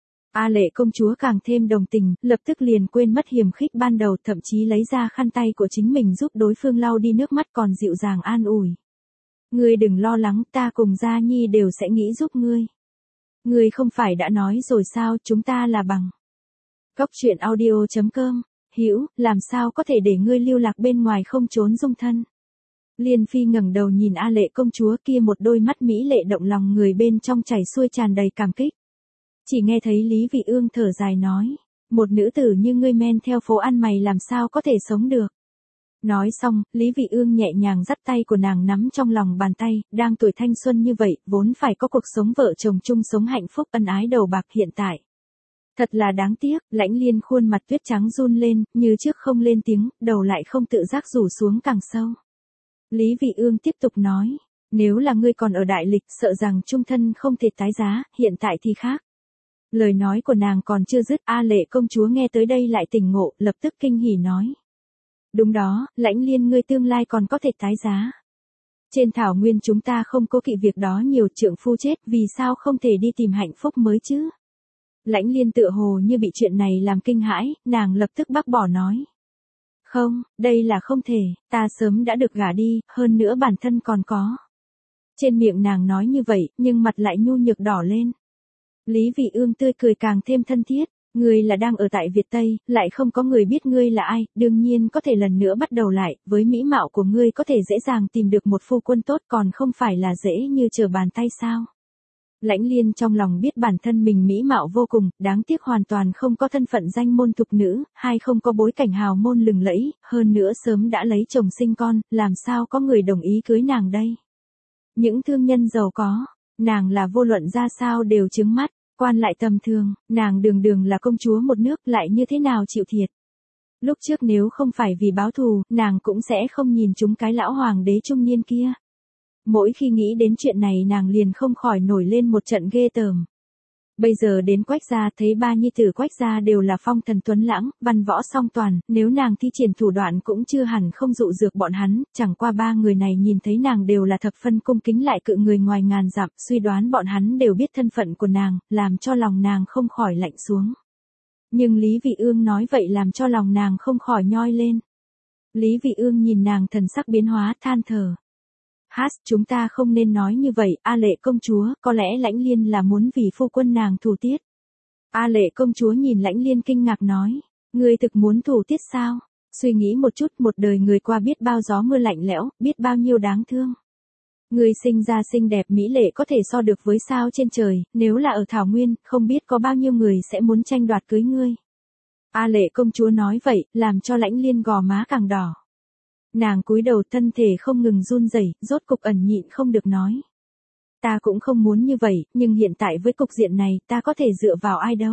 A Lệ công chúa càng thêm đồng tình, lập tức liền quên mất hiềm khích ban đầu, thậm chí lấy ra khăn tay của chính mình giúp đối phương lau đi nước mắt, còn dịu dàng an ủi. Ngươi đừng lo lắng, ta cùng Gia Nhi đều sẽ nghĩ giúp ngươi. Ngươi không phải đã nói rồi sao, chúng ta là bằng. Cốc truyện audio.com, Hữu, làm sao có thể để ngươi lưu lạc bên ngoài không trốn dung thân. Liên Phi ngẩng đầu nhìn A Lệ công chúa kia, một đôi mắt mỹ lệ động lòng người, bên trong chảy xuôi tràn đầy cảm kích. Chỉ nghe thấy Lý Vị Ương thở dài nói, một nữ tử như ngươi men theo phố ăn mày làm sao có thể sống được. Nói xong, Lý Vị Ương nhẹ nhàng dắt tay của nàng nắm trong lòng bàn tay, đang tuổi thanh xuân như vậy, vốn phải có cuộc sống vợ chồng chung sống hạnh phúc ân ái đầu bạc, hiện tại. Thật là đáng tiếc, Lãnh Liên khuôn mặt tuyết trắng run lên, như trước không lên tiếng, đầu lại không tự giác rủ xuống càng sâu. Lý Vị Ương tiếp tục nói, nếu là ngươi còn ở đại lịch, sợ rằng chung thân không thể tái giá, hiện tại thì khác. Lời nói của nàng còn chưa dứt, A Lệ công chúa nghe tới đây lại tỉnh ngộ, lập tức kinh hỉ nói. Đúng đó, Lãnh Liên ngươi tương lai còn có thể tái giá. Trên thảo nguyên chúng ta không cố kỵ việc đó nhiều, trượng phu chết, vì sao không thể đi tìm hạnh phúc mới chứ? Lãnh Liên tựa hồ như bị chuyện này làm kinh hãi, nàng lập tức bác bỏ nói. Không, đây là không thể, ta sớm đã được gả đi, hơn nữa bản thân còn có. Trên miệng nàng nói như vậy, nhưng mặt lại nhu nhược đỏ lên. Lý Vị Ương tươi cười càng thêm thân thiết, ngươi là đang ở tại Việt Tây, lại không có người biết ngươi là ai, đương nhiên có thể lần nữa bắt đầu lại, với mỹ mạo của ngươi có thể dễ dàng tìm được một phu quân tốt, còn không phải là dễ như trở bàn tay sao. Lãnh Liên trong lòng biết bản thân mình mỹ mạo vô cùng, đáng tiếc hoàn toàn không có thân phận danh môn thục nữ, hay không có bối cảnh hào môn lừng lẫy, hơn nữa sớm đã lấy chồng sinh con, làm sao có người đồng ý cưới nàng đây. Những thương nhân giàu có, nàng là vô luận ra sao đều trứng mắt, quan lại tầm thường, nàng đường đường là công chúa một nước, lại như thế nào chịu thiệt. Lúc trước nếu không phải vì báo thù, nàng cũng sẽ không nhìn chúng cái lão hoàng đế trung niên kia. Mỗi khi nghĩ đến chuyện này nàng liền không khỏi nổi lên một trận ghê tởm. Bây giờ đến Quách gia, thấy ba nhi tử Quách gia đều là phong thần tuấn lãng, văn võ song toàn, nếu nàng thi triển thủ đoạn cũng chưa hẳn không dụ dược bọn hắn, chẳng qua ba người này nhìn thấy nàng đều là thập phân cung kính, lại cự người ngoài ngàn dặm, suy đoán bọn hắn đều biết thân phận của nàng, làm cho lòng nàng không khỏi lạnh xuống. Nhưng Lý Vị Ương nói vậy làm cho lòng nàng không khỏi nhoi lên. Lý Vị Ương nhìn nàng thần sắc biến hóa, than thở. Chúng ta không nên nói như vậy, A Lệ công chúa, có lẽ Lãnh Liên là muốn vì phu quân nàng thủ tiết. A Lệ công chúa nhìn Lãnh Liên kinh ngạc nói, ngươi thực muốn thủ tiết sao? Suy nghĩ một chút, một đời người qua biết bao gió mưa lạnh lẽo, biết bao nhiêu đáng thương. Ngươi sinh ra xinh đẹp mỹ lệ có thể so được với sao trên trời, nếu là ở thảo nguyên, không biết có bao nhiêu người sẽ muốn tranh đoạt cưới ngươi. A Lệ công chúa nói vậy, làm cho Lãnh Liên gò má càng đỏ. Nàng cúi đầu, thân thể không ngừng run rẩy, rốt cục ẩn nhịn không được nói. Ta cũng không muốn như vậy, nhưng hiện tại với cục diện này, ta có thể dựa vào ai đâu.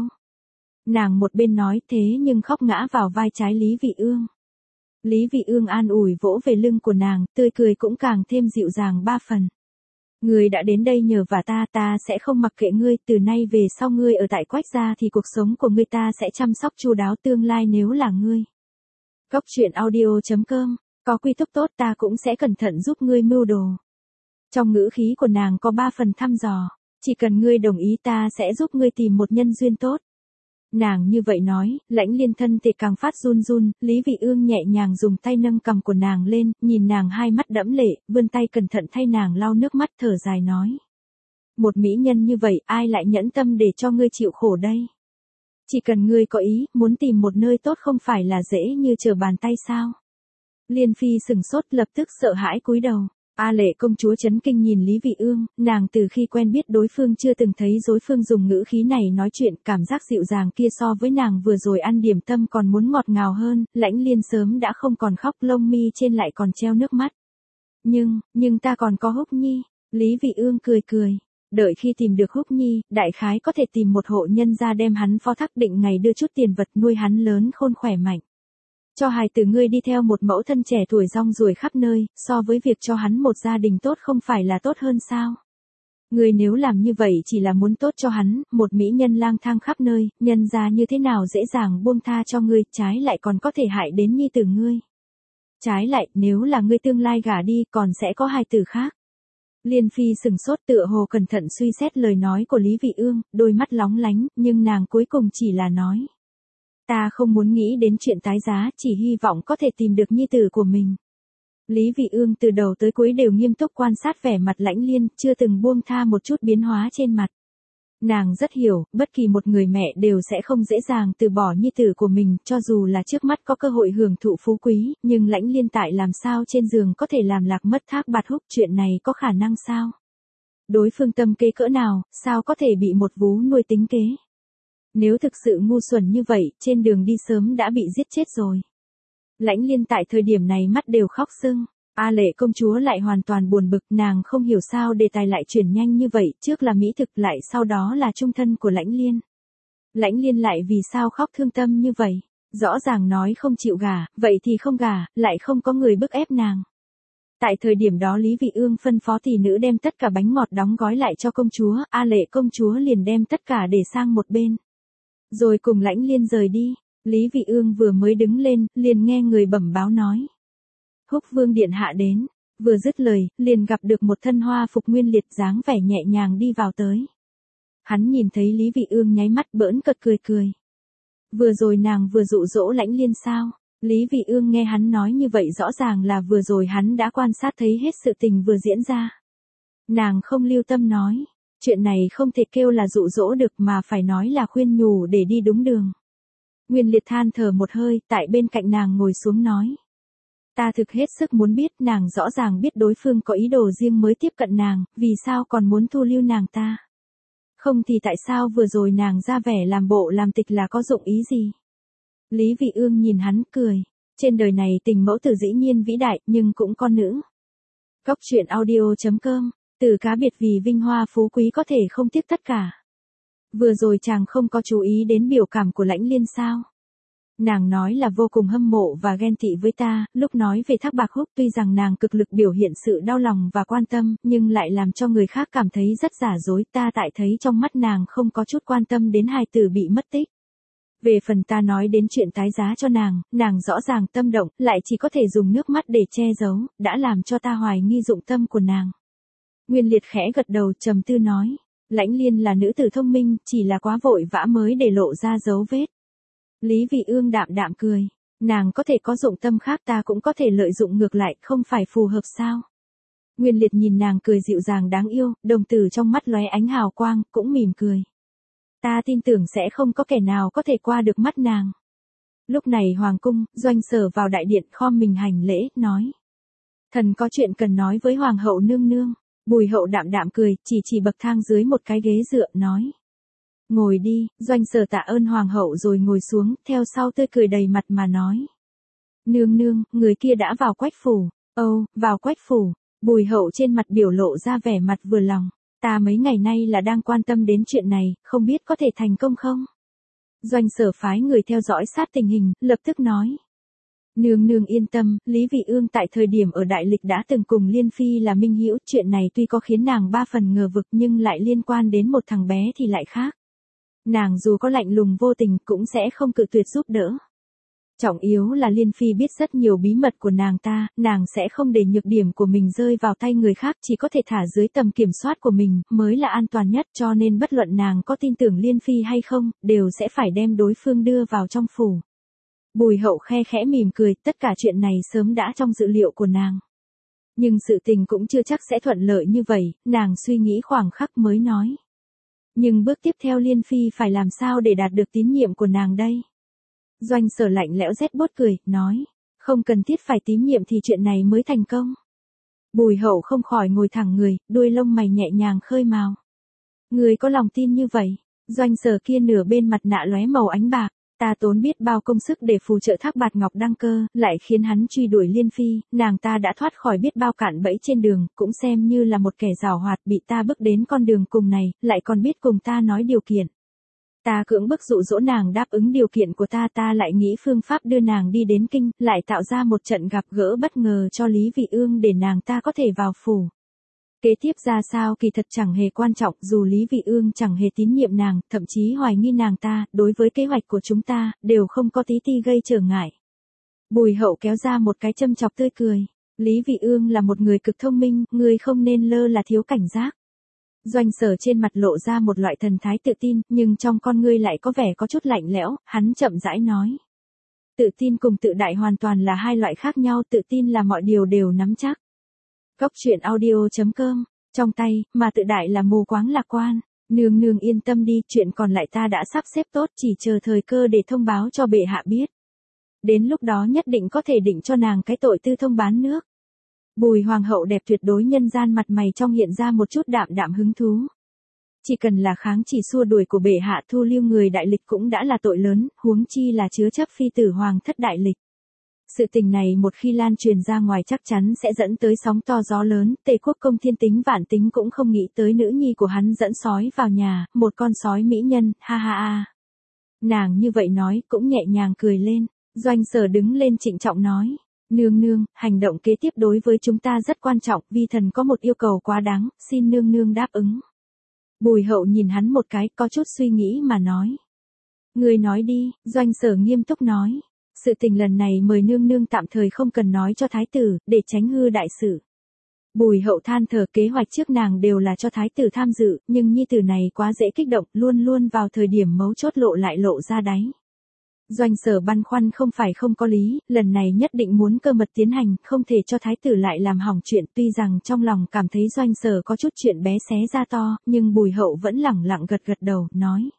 Nàng một bên nói thế nhưng khóc ngã vào vai trái Lý Vị Ương. Lý Vị Ương an ủi vỗ về lưng của nàng, tươi cười cũng càng thêm dịu dàng ba phần. Ngươi đã đến đây nhờ vả ta, ta sẽ không mặc kệ ngươi, từ nay về sau ngươi ở tại Quách gia thì cuộc sống của ngươi ta sẽ chăm sóc chu đáo, tương lai nếu là ngươi. Cốc truyện audio.com, có quy túc tốt ta cũng sẽ cẩn thận giúp ngươi mưu đồ. Trong ngữ khí của nàng có 3 phần thăm dò, chỉ cần ngươi đồng ý ta sẽ giúp ngươi tìm một nhân duyên tốt. Nàng như vậy nói, Lãnh Liên thân thể càng phát run run, Lý Vị Ương nhẹ nhàng dùng tay nâng cằm của nàng lên, nhìn nàng hai mắt đẫm lệ, vươn tay cẩn thận thay nàng lau nước mắt, thở dài nói. Một mỹ nhân như vậy, ai lại nhẫn tâm để cho ngươi chịu khổ đây? Chỉ cần ngươi có ý, muốn tìm một nơi tốt không phải là dễ như trở bàn tay sao? Liên Phi sừng sốt lập tức sợ hãi cúi đầu. A Lệ công chúa chấn kinh nhìn Lý Vị Ương, nàng từ khi quen biết đối phương chưa từng thấy đối phương dùng ngữ khí này nói chuyện, cảm giác dịu dàng kia so với nàng vừa rồi ăn điểm tâm còn muốn ngọt ngào hơn, Lãnh Liên sớm đã không còn khóc, lông mi trên lại còn treo nước mắt. Nhưng ta còn có Húc Nhi, Lý Vị Ương cười cười. Đợi khi tìm được Húc Nhi, đại khái có thể tìm một hộ nhân gia đem hắn phó thác, định ngày đưa chút tiền vật nuôi hắn lớn khôn khỏe mạnh. Cho hài tử ngươi đi theo một mẫu thân trẻ tuổi rong ruổi khắp nơi, so với việc cho hắn một gia đình tốt không phải là tốt hơn sao? Ngươi nếu làm như vậy chỉ là muốn tốt cho hắn, một mỹ nhân lang thang khắp nơi, nhân gia như thế nào dễ dàng buông tha cho ngươi, trái lại còn có thể hại đến nhi tử ngươi. Trái lại, nếu là ngươi tương lai gả đi, còn sẽ có hài tử khác. Liên Phi sừng sốt tựa hồ cẩn thận suy xét lời nói của Lý Vị Ương, đôi mắt lóng lánh, nhưng nàng cuối cùng chỉ là nói. Ta không muốn nghĩ đến chuyện tái giá, chỉ hy vọng có thể tìm được nhi tử của mình. Lý Vị Ương từ đầu tới cuối đều nghiêm túc quan sát vẻ mặt Lãnh Liên, chưa từng buông tha một chút biến hóa trên mặt. Nàng rất hiểu, bất kỳ một người mẹ đều sẽ không dễ dàng từ bỏ nhi tử của mình, cho dù là trước mắt có cơ hội hưởng thụ phú quý, nhưng Lãnh Liên tại làm sao trên giường có thể làm lạc mất Thác Bạt Húc, chuyện này có khả năng sao? Đối phương tâm kế cỡ nào, sao có thể bị một vú nuôi tính kế? Nếu thực sự ngu xuẩn như vậy, trên đường đi sớm đã bị giết chết rồi. Lãnh Liên tại thời điểm này mắt đều khóc sưng. A Lệ công chúa lại hoàn toàn buồn bực, nàng không hiểu sao đề tài lại chuyển nhanh như vậy, trước là mỹ thực lại sau đó là trung thân của Lãnh Liên. Lãnh Liên lại vì sao khóc thương tâm như vậy? Rõ ràng nói không chịu gả, vậy thì không gả, lại không có người bức ép nàng. Tại thời điểm đó Lý Vị Ương phân phó tỷ nữ đem tất cả bánh ngọt đóng gói lại cho công chúa, A Lệ công chúa liền đem tất cả để sang một bên. Rồi cùng Lãnh Liên rời đi, Lý Vị Ương vừa mới đứng lên, liền nghe người bẩm báo nói. Húc Vương điện hạ đến, vừa dứt lời, liền gặp được một thân hoa phục nguyên liệt dáng vẻ nhẹ nhàng đi vào tới. Hắn nhìn thấy Lý Vị Ương nháy mắt bỡn cợt cười cười. Vừa rồi nàng vừa dụ dỗ Lãnh Liên sao? Lý Vị Ương nghe hắn nói như vậy rõ ràng là vừa rồi hắn đã quan sát thấy hết sự tình vừa diễn ra. Nàng không lưu tâm nói, chuyện này không thể kêu là dụ dỗ được mà phải nói là khuyên nhủ để đi đúng đường. Nguyên liệt than thở một hơi, tại bên cạnh nàng ngồi xuống nói. Ta thực hết sức muốn biết, nàng rõ ràng biết đối phương có ý đồ riêng mới tiếp cận nàng, vì sao còn muốn thu lưu nàng ta? Không thì tại sao vừa rồi nàng ra vẻ làm bộ làm tịch là có dụng ý gì? Lý Vị Ương nhìn hắn cười, trên đời này tình mẫu tử dĩ nhiên vĩ đại, nhưng cũng con nữ. Góc truyện audio.com, từ cá biệt vì vinh hoa phú quý có thể không tiếc tất cả. Vừa rồi chàng không có chú ý đến biểu cảm của Lãnh Liên sao? Nàng nói là vô cùng hâm mộ và ghen tị với ta, lúc nói về Thác Bạt Húc tuy rằng nàng cực lực biểu hiện sự đau lòng và quan tâm, nhưng lại làm cho người khác cảm thấy rất giả dối, ta tại thấy trong mắt nàng không có chút quan tâm đến hài tử bị mất tích. Về phần ta nói đến chuyện tái giá cho nàng rõ ràng tâm động, lại chỉ có thể dùng nước mắt để che giấu, đã làm cho ta hoài nghi dụng tâm của nàng. Nguyên liệt khẽ gật đầu trầm tư nói, Lãnh Liên là nữ tử thông minh, chỉ là quá vội vã mới để lộ ra dấu vết. Lý Vị Ương đạm đạm cười, nàng có thể có dụng tâm khác, ta cũng có thể lợi dụng ngược lại, không phải phù hợp sao? Nguyên liệt nhìn nàng cười dịu dàng đáng yêu, đồng tử trong mắt lóe ánh hào quang, cũng mỉm cười. Ta tin tưởng sẽ không có kẻ nào có thể qua được mắt nàng. Lúc này hoàng cung, Doanh Sở vào đại điện khom mình hành lễ, nói. Thần có chuyện cần nói với hoàng hậu nương nương. Bùi hậu đạm đạm cười, chỉ bậc thang dưới một cái ghế dựa, nói. Ngồi đi, Doanh Sở tạ ơn hoàng hậu rồi ngồi xuống, theo sau tươi cười đầy mặt mà nói. Nương nương, người kia đã vào Quách phủ. Âu, vào Quách phủ. Bùi hậu trên mặt biểu lộ ra vẻ mặt vừa lòng. Ta mấy ngày nay là đang quan tâm đến chuyện này, không biết có thể thành công không? Doanh Sở phái người theo dõi sát tình hình, lập tức nói. Nương nương yên tâm, Lý Vị Ương tại thời điểm ở Đại Lịch đã từng cùng Liên Phi là minh hữu, chuyện này tuy có khiến nàng ba phần ngờ vực nhưng lại liên quan đến một thằng bé thì lại khác. Nàng dù có lạnh lùng vô tình cũng sẽ không cự tuyệt giúp đỡ. Trọng yếu là Liên Phi biết rất nhiều bí mật của nàng sẽ không để nhược điểm của mình rơi vào tay người khác, chỉ có thể thả dưới tầm kiểm soát của mình, mới là an toàn nhất, cho nên bất luận nàng có tin tưởng Liên Phi hay không, đều sẽ phải đem đối phương đưa vào trong phủ. Bùi hậu khe khẽ mỉm cười, tất cả chuyện này sớm đã trong dự liệu của nàng. Nhưng sự tình cũng chưa chắc sẽ thuận lợi như vậy, nàng suy nghĩ khoảng khắc mới nói. Nhưng bước tiếp theo Liên Phi phải làm sao để đạt được tín nhiệm của nàng đây? Doanh Sở lạnh lẽo rét bốt cười, nói. Không cần thiết phải tín nhiệm thì chuyện này mới thành công. Bùi Hậu không khỏi ngồi thẳng người, đuôi lông mày nhẹ nhàng khơi mào. Người có lòng tin như vậy? Doanh Sở kia nửa bên mặt nạ lóe màu ánh bạc. Ta tốn biết bao công sức để phù trợ Thác Bạt Ngọc đăng cơ, lại khiến hắn truy đuổi Liên Phi, nàng ta đã thoát khỏi biết bao cạm bẫy trên đường, cũng xem như là một kẻ giàu hoạt bị ta bước đến con đường cùng này, lại còn biết cùng ta nói điều kiện. Ta cưỡng bức dụ dỗ nàng đáp ứng điều kiện của ta, ta lại nghĩ phương pháp đưa nàng đi đến kinh, lại tạo ra một trận gặp gỡ bất ngờ cho Lý Vị Ương để nàng ta có thể vào phủ. Kế tiếp ra sao kỳ thật chẳng hề quan trọng, dù Lý Vị Ương chẳng hề tín nhiệm nàng, thậm chí hoài nghi nàng ta, đối với kế hoạch của chúng ta, đều không có tí ti gây trở ngại. Bùi Hậu kéo ra một cái châm chọc tươi cười. Lý Vị Ương là một người cực thông minh, người không nên lơ là thiếu cảnh giác. Doanh Sở trên mặt lộ ra một loại thần thái tự tin, nhưng trong con ngươi lại có vẻ có chút lạnh lẽo, hắn chậm rãi nói. Tự tin cùng tự đại hoàn toàn là hai loại khác nhau, tự tin là mọi điều đều nắm chắc. Cốc truyện audio.com, trong tay, mà tự đại là mù quáng lạc quan. Nương nương yên tâm đi, chuyện còn lại ta đã sắp xếp tốt, chỉ chờ thời cơ để thông báo cho bệ hạ biết. Đến lúc đó nhất định có thể định cho nàng cái tội tư thông bán nước. Bùi Hoàng hậu đẹp tuyệt đối nhân gian mặt mày trong hiện ra một chút đạm đạm hứng thú. Chỉ cần là kháng chỉ xua đuổi của bệ hạ, thu lưu người đại lịch cũng đã là tội lớn, huống chi là chứa chấp phi tử hoàng thất đại lịch. Sự tình này một khi lan truyền ra ngoài chắc chắn sẽ dẫn tới sóng to gió lớn, Tề quốc công Thiên Tính Vạn Tính cũng không nghĩ tới nữ nhi của hắn dẫn sói vào nhà, một con sói mỹ nhân, ha ha ha. Nàng như vậy nói, cũng nhẹ nhàng cười lên. Doanh Sở đứng lên trịnh trọng nói. Nương nương, hành động kế tiếp đối với chúng ta rất quan trọng, vi thần có một yêu cầu quá đáng, xin nương nương đáp ứng. Bùi Hậu nhìn hắn một cái, có chút suy nghĩ mà nói. Người nói đi, Doanh Sở nghiêm túc nói. Sự tình lần này mời nương nương tạm thời không cần nói cho thái tử, để tránh hư đại sự. Bùi Hậu than thở, kế hoạch trước nàng đều là cho thái tử tham dự, nhưng nhi tử này quá dễ kích động, luôn luôn vào thời điểm mấu chốt lộ ra đáy. Doanh Sở băn khoăn không phải không có lý, lần này nhất định muốn cơ mật tiến hành, không thể cho thái tử lại làm hỏng chuyện, tuy rằng trong lòng cảm thấy Doanh Sở có chút chuyện bé xé ra to, nhưng Bùi Hậu vẫn lẳng lặng gật đầu, nói.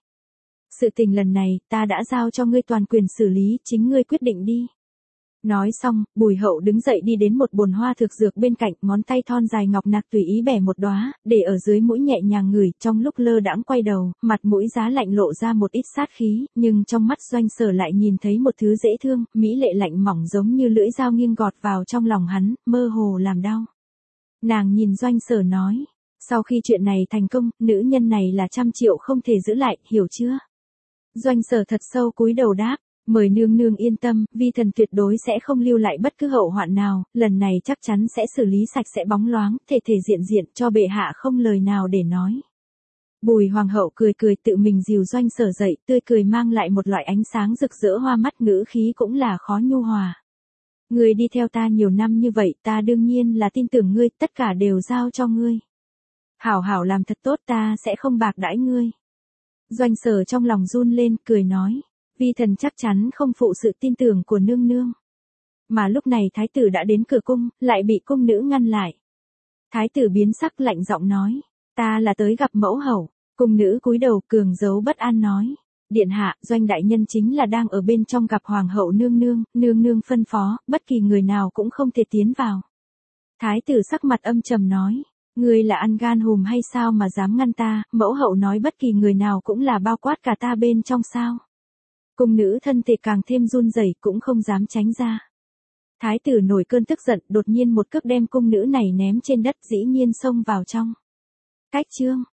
Sự tình lần này, ta đã giao cho ngươi toàn quyền xử lý, chính ngươi quyết định đi. Nói xong, Bùi Hậu đứng dậy đi đến một bồn hoa thực dược bên cạnh, ngón tay thon dài ngọc nạc tùy ý bẻ một đóa, để ở dưới mũi nhẹ nhàng ngửi, trong lúc lơ đãng quay đầu, mặt mũi giá lạnh lộ ra một ít sát khí, nhưng trong mắt Doanh Sở lại nhìn thấy một thứ dễ thương, mỹ lệ lạnh mỏng giống như lưỡi dao nghiêng gọt vào trong lòng hắn, mơ hồ làm đau. Nàng nhìn Doanh Sở nói, sau khi chuyện này thành công, nữ nhân này là 100 triệu không thể giữ lại, hiểu chưa? Doanh Sở thật sâu cúi đầu đáp. Mời nương nương yên tâm, vi thần tuyệt đối sẽ không lưu lại bất cứ hậu hoạn nào, lần này chắc chắn sẽ xử lý sạch sẽ bóng loáng, thể diện cho bệ hạ không lời nào để nói. Bùi Hoàng hậu cười tự mình dìu Doanh Sở dậy, tươi cười mang lại một loại ánh sáng rực rỡ hoa mắt, ngữ khí cũng là khó nhu hòa. Ngươi đi theo ta nhiều năm như vậy, ta đương nhiên là tin tưởng ngươi, tất cả đều giao cho ngươi. Hảo hảo làm thật tốt, ta sẽ không bạc đãi ngươi. Doanh Sở trong lòng run lên, cười nói. Vi thần chắc chắn không phụ sự tin tưởng của nương nương. Mà lúc này thái tử đã đến cửa cung, lại bị cung nữ ngăn lại. Thái tử biến sắc lạnh giọng nói, ta là tới gặp mẫu hậu. Cung nữ cúi đầu cường giấu bất an nói, điện hạ, Doanh đại nhân chính là đang ở bên trong gặp hoàng hậu nương nương phân phó, bất kỳ người nào cũng không thể tiến vào. Thái tử sắc mặt âm trầm nói, ngươi là ăn gan hùm hay sao mà dám ngăn ta, mẫu hậu nói bất kỳ người nào cũng là bao quát cả ta bên trong sao. Cung nữ thân thể càng thêm run rẩy, cũng không dám tránh ra. Thái tử nổi cơn tức giận, đột nhiên một cước đem cung nữ này ném trên đất, dĩ nhiên xông vào trong. Cách chương